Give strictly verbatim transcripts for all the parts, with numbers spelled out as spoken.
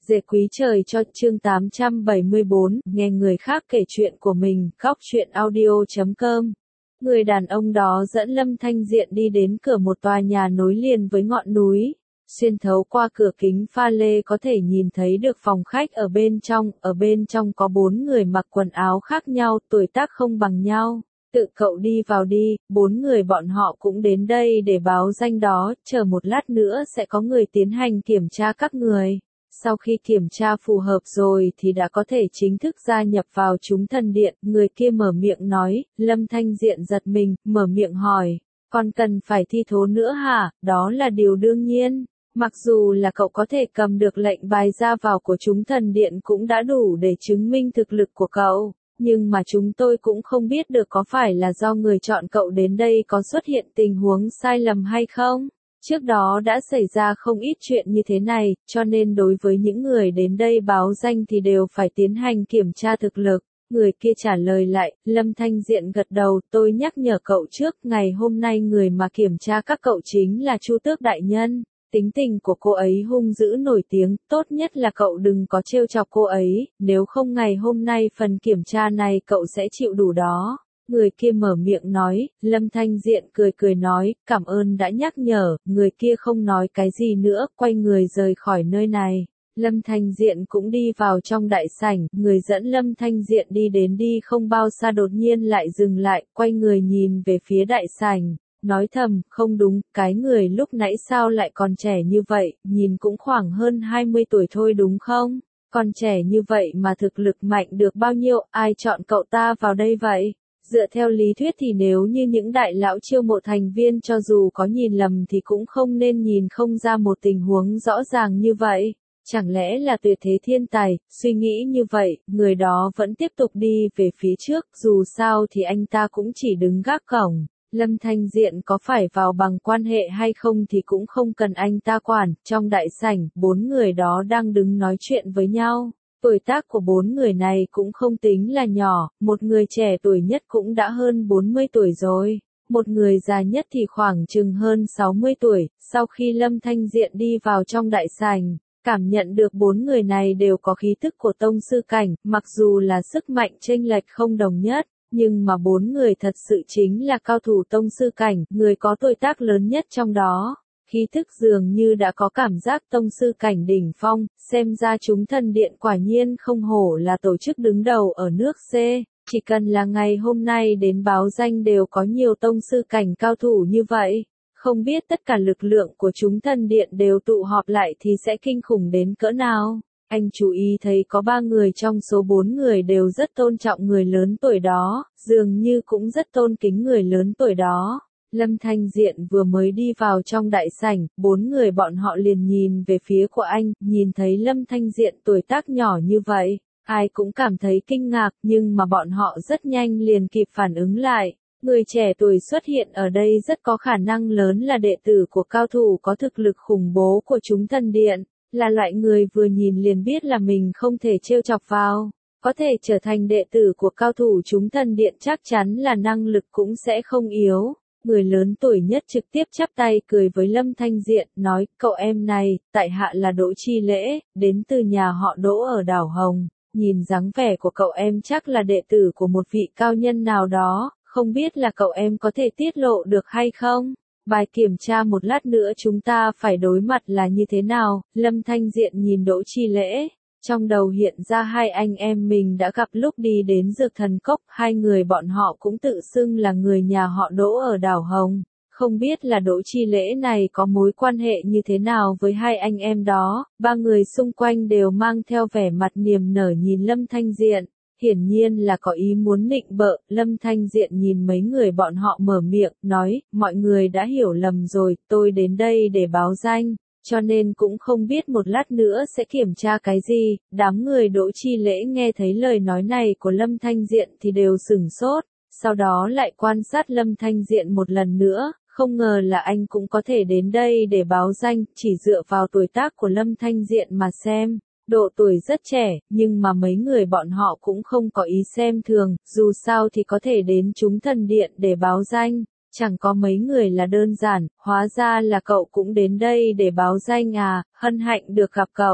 Dệt quý trời cho chương tám trăm bảy mươi bốn, nghe người khác kể chuyện của mình, góc truyện audio chấm com. Người đàn ông đó dẫn Lâm Thanh Diện đi đến cửa một tòa nhà nối liền với ngọn núi. Xuyên thấu qua cửa kính pha lê có thể nhìn thấy được phòng khách ở bên trong, ở bên trong có bốn người mặc quần áo khác nhau, tuổi tác không bằng nhau. Tự cậu đi vào đi, bốn người bọn họ cũng đến đây để báo danh đó, chờ một lát nữa sẽ có người tiến hành kiểm tra các người. Sau khi kiểm tra phù hợp rồi thì đã có thể chính thức gia nhập vào chúng thần điện, người kia mở miệng nói. Lâm Thanh Diện giật mình, mở miệng hỏi, còn cần phải thi thố nữa hả? Đó là điều đương nhiên. Mặc dù là cậu có thể cầm được lệnh bài ra vào của chúng thần điện cũng đã đủ để chứng minh thực lực của cậu, nhưng mà chúng tôi cũng không biết được có phải là do người chọn cậu đến đây có xuất hiện tình huống sai lầm hay không. Trước đó đã xảy ra không ít chuyện như thế này, cho nên đối với những người đến đây báo danh thì đều phải tiến hành kiểm tra thực lực. Người kia trả lời lại, Lâm Thanh Diện gật đầu, tôi nhắc nhở cậu trước, ngày hôm nay người mà kiểm tra các cậu chính là Chu Tước đại nhân. Tính tình của cô ấy hung dữ nổi tiếng, tốt nhất là cậu đừng có trêu chọc cô ấy, nếu không ngày hôm nay phần kiểm tra này cậu sẽ chịu đủ đó. Người kia mở miệng nói, Lâm Thanh Diện cười cười nói, cảm ơn đã nhắc nhở, người kia không nói cái gì nữa, quay người rời khỏi nơi này. Lâm Thanh Diện cũng đi vào trong đại sảnh, người dẫn Lâm Thanh Diện đi đến đi không bao xa đột nhiên lại dừng lại, quay người nhìn về phía đại sảnh, nói thầm, không đúng, cái người lúc nãy sao lại còn trẻ như vậy, nhìn cũng khoảng hơn hai mươi tuổi thôi đúng không? Còn trẻ như vậy mà thực lực mạnh được bao nhiêu, ai chọn cậu ta vào đây vậy? Dựa theo lý thuyết thì nếu như những đại lão chiêu mộ thành viên cho dù có nhìn lầm thì cũng không nên nhìn không ra một tình huống rõ ràng như vậy. Chẳng lẽ là tuyệt thế thiên tài, suy nghĩ như vậy, người đó vẫn tiếp tục đi về phía trước, dù sao thì anh ta cũng chỉ đứng gác cổng. Lâm Thanh Diện có phải vào bằng quan hệ hay không thì cũng không cần anh ta quản, trong đại sảnh, bốn người đó đang đứng nói chuyện với nhau. Tuổi tác của bốn người này cũng không tính là nhỏ, một người trẻ tuổi nhất cũng đã hơn bốn mươi tuổi rồi, một người già nhất thì khoảng chừng hơn sáu mươi tuổi. Sau khi Lâm Thanh Diện đi vào trong đại sảnh, cảm nhận được bốn người này đều có khí thức của tông sư cảnh, mặc dù là sức mạnh chênh lệch không đồng nhất, nhưng mà bốn người thật sự chính là cao thủ tông sư cảnh, người có tuổi tác lớn nhất trong đó. Khí thức dường như đã có cảm giác tông sư cảnh đỉnh phong, xem ra chúng thần điện quả nhiên không hổ là tổ chức đứng đầu ở nước C, chỉ cần là ngày hôm nay đến báo danh đều có nhiều tông sư cảnh cao thủ như vậy. Không biết tất cả lực lượng của chúng thần điện đều tụ họp lại thì sẽ kinh khủng đến cỡ nào. Anh chú ý thấy có ba người trong số bốn người đều rất tôn trọng người lớn tuổi đó, dường như cũng rất tôn kính người lớn tuổi đó. Lâm Thanh Diện vừa mới đi vào trong đại sảnh, bốn người bọn họ liền nhìn về phía của anh, nhìn thấy Lâm Thanh Diện tuổi tác nhỏ như vậy, ai cũng cảm thấy kinh ngạc, nhưng mà bọn họ rất nhanh liền kịp phản ứng lại. Người trẻ tuổi xuất hiện ở đây rất có khả năng lớn là đệ tử của cao thủ có thực lực khủng bố của chúng thần điện, là loại người vừa nhìn liền biết là mình không thể trêu chọc vào. Có thể trở thành đệ tử của cao thủ chúng thần điện chắc chắn là năng lực cũng sẽ không yếu. Người lớn tuổi nhất trực tiếp chắp tay cười với Lâm Thanh Diện, nói, cậu em này, tại hạ là Đỗ Chi Lễ, đến từ nhà họ Đỗ ở đảo Hồng, nhìn dáng vẻ của cậu em chắc là đệ tử của một vị cao nhân nào đó, không biết là cậu em có thể tiết lộ được hay không? Bài kiểm tra một lát nữa chúng ta phải đối mặt là như thế nào? Lâm Thanh Diện nhìn Đỗ Chi Lễ, trong đầu hiện ra hai anh em mình đã gặp lúc đi đến Dược Thần Cốc, hai người bọn họ cũng tự xưng là người nhà họ Đỗ ở đảo Hồng, không biết là Đỗ Chi Lễ này có mối quan hệ như thế nào với hai anh em đó. Ba người xung quanh đều mang theo vẻ mặt niềm nở nhìn Lâm Thanh Diện, hiển nhiên là có ý muốn nịnh bợ. Lâm Thanh Diện nhìn mấy người bọn họ mở miệng, nói, mọi người đã hiểu lầm rồi, tôi đến đây để báo danh, cho nên cũng không biết một lát nữa sẽ kiểm tra cái gì. Đám người Đỗ Chi Lễ nghe thấy lời nói này của Lâm Thanh Diện thì đều sửng sốt, sau đó lại quan sát Lâm Thanh Diện một lần nữa, không ngờ là anh cũng có thể đến đây để báo danh, chỉ dựa vào tuổi tác của Lâm Thanh Diện mà xem. Độ tuổi rất trẻ, nhưng mà mấy người bọn họ cũng không có ý xem thường, dù sao thì có thể đến chúng thần điện để báo danh, chẳng có mấy người là đơn giản, hóa ra là cậu cũng đến đây để báo danh à, hân hạnh được gặp cậu.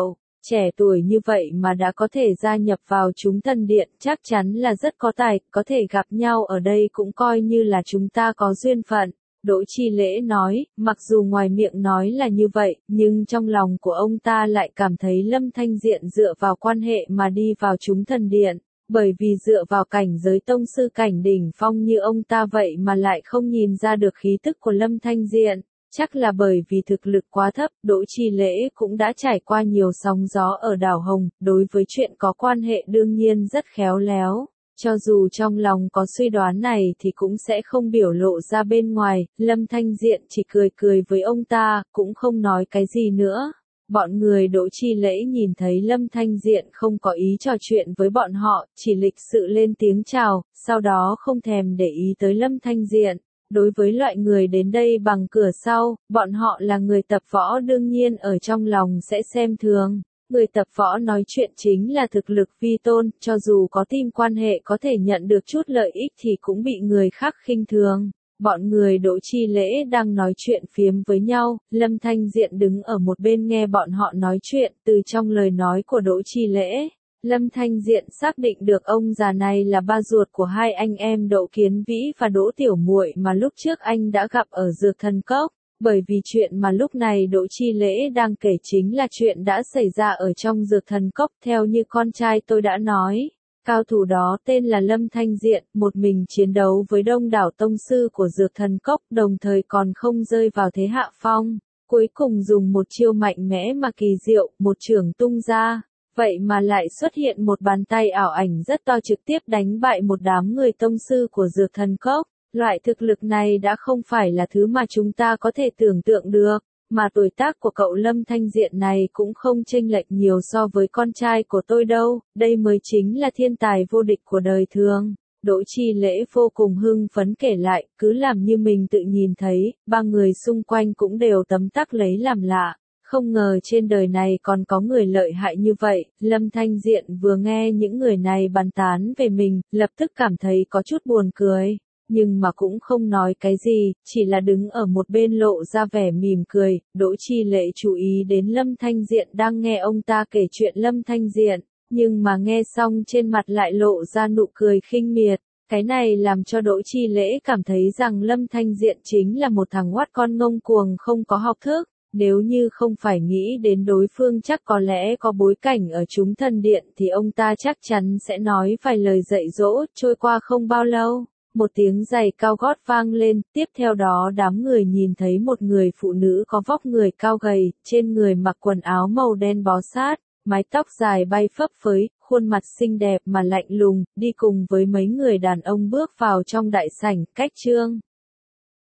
trẻ tuổi như vậy mà đã có thể gia nhập vào chúng thần điện, chắc chắn là rất có tài, có thể gặp nhau ở đây cũng coi như là chúng ta có duyên phận. Đỗ Chi Lễ nói, mặc dù ngoài miệng nói là như vậy, nhưng trong lòng của ông ta lại cảm thấy Lâm Thanh Diện dựa vào quan hệ mà đi vào chúng thần điện, bởi vì dựa vào cảnh giới tông sư cảnh đỉnh phong như ông ta vậy mà lại không nhìn ra được khí tức của Lâm Thanh Diện. Chắc là bởi vì thực lực quá thấp, Đỗ Chi Lễ cũng đã trải qua nhiều sóng gió ở đảo Hồng, đối với chuyện có quan hệ đương nhiên rất khéo léo. Cho dù trong lòng có suy đoán này thì cũng sẽ không biểu lộ ra bên ngoài, Lâm Thanh Diện chỉ cười cười với ông ta, cũng không nói cái gì nữa. Bọn người Đỗ Chi Lễ nhìn thấy Lâm Thanh Diện không có ý trò chuyện với bọn họ, chỉ lịch sự lên tiếng chào, sau đó không thèm để ý tới Lâm Thanh Diện. Đối với loại người đến đây bằng cửa sau, bọn họ là người tập võ đương nhiên ở trong lòng sẽ xem thường. Người tập võ nói chuyện chính là thực lực vi tôn, cho dù có tìm quan hệ có thể nhận được chút lợi ích thì cũng bị người khác khinh thường. Bọn người Đỗ Chi Lễ đang nói chuyện phiếm với nhau, Lâm Thanh Diện đứng ở một bên nghe bọn họ nói chuyện, từ trong lời nói của Đỗ Chi Lễ. Lâm Thanh Diện xác định được ông già này là ba ruột của hai anh em Đỗ Kiến Vĩ và Đỗ Tiểu Muội mà lúc trước anh đã gặp ở Dược Thần Cốc. Bởi vì chuyện mà lúc này Đỗ Chi Lễ đang kể chính là chuyện đã xảy ra ở trong Dược Thần Cốc theo như con trai tôi đã nói. Cao thủ đó tên là Lâm Thanh Diện, một mình chiến đấu với đông đảo tông sư của Dược Thần Cốc, đồng thời còn không rơi vào thế hạ phong. Cuối cùng dùng một chiêu mạnh mẽ mà kỳ diệu, một chưởng tung ra. Vậy mà lại xuất hiện một bàn tay ảo ảnh rất to trực tiếp đánh bại một đám người tông sư của Dược Thần Cốc. Loại thực lực này đã không phải là thứ mà chúng ta có thể tưởng tượng được, mà tuổi tác của cậu Lâm Thanh Diện này cũng không chênh lệch nhiều so với con trai của tôi đâu, đây mới chính là thiên tài vô địch của đời thường. Đỗ Chi Lễ vô cùng hưng phấn kể lại, cứ làm như mình tự nhìn thấy, ba người xung quanh cũng đều tấm tắc lấy làm lạ. Không ngờ trên đời này còn có người lợi hại như vậy, Lâm Thanh Diện vừa nghe những người này bàn tán về mình, lập tức cảm thấy có chút buồn cười. Nhưng mà cũng không nói cái gì, chỉ là đứng ở một bên lộ ra vẻ mỉm cười. Đỗ Chi Lễ chú ý đến Lâm Thanh Diện đang nghe ông ta kể chuyện Lâm Thanh Diện, nhưng mà nghe xong trên mặt lại lộ ra nụ cười khinh miệt. Cái này làm cho Đỗ Chi Lễ cảm thấy rằng Lâm Thanh Diện chính là một thằng oát con ngông cuồng không có học thức. Nếu như không phải nghĩ đến đối phương chắc có lẽ có bối cảnh ở chúng thần điện thì ông ta chắc chắn sẽ nói vài lời dạy dỗ. Trôi qua không bao lâu, một tiếng giày cao gót vang lên, tiếp theo đó đám người nhìn thấy một người phụ nữ có vóc người cao gầy, trên người mặc quần áo màu đen bó sát, mái tóc dài bay phấp phới, khuôn mặt xinh đẹp mà lạnh lùng, đi cùng với mấy người đàn ông bước vào trong đại sảnh. Cách Trương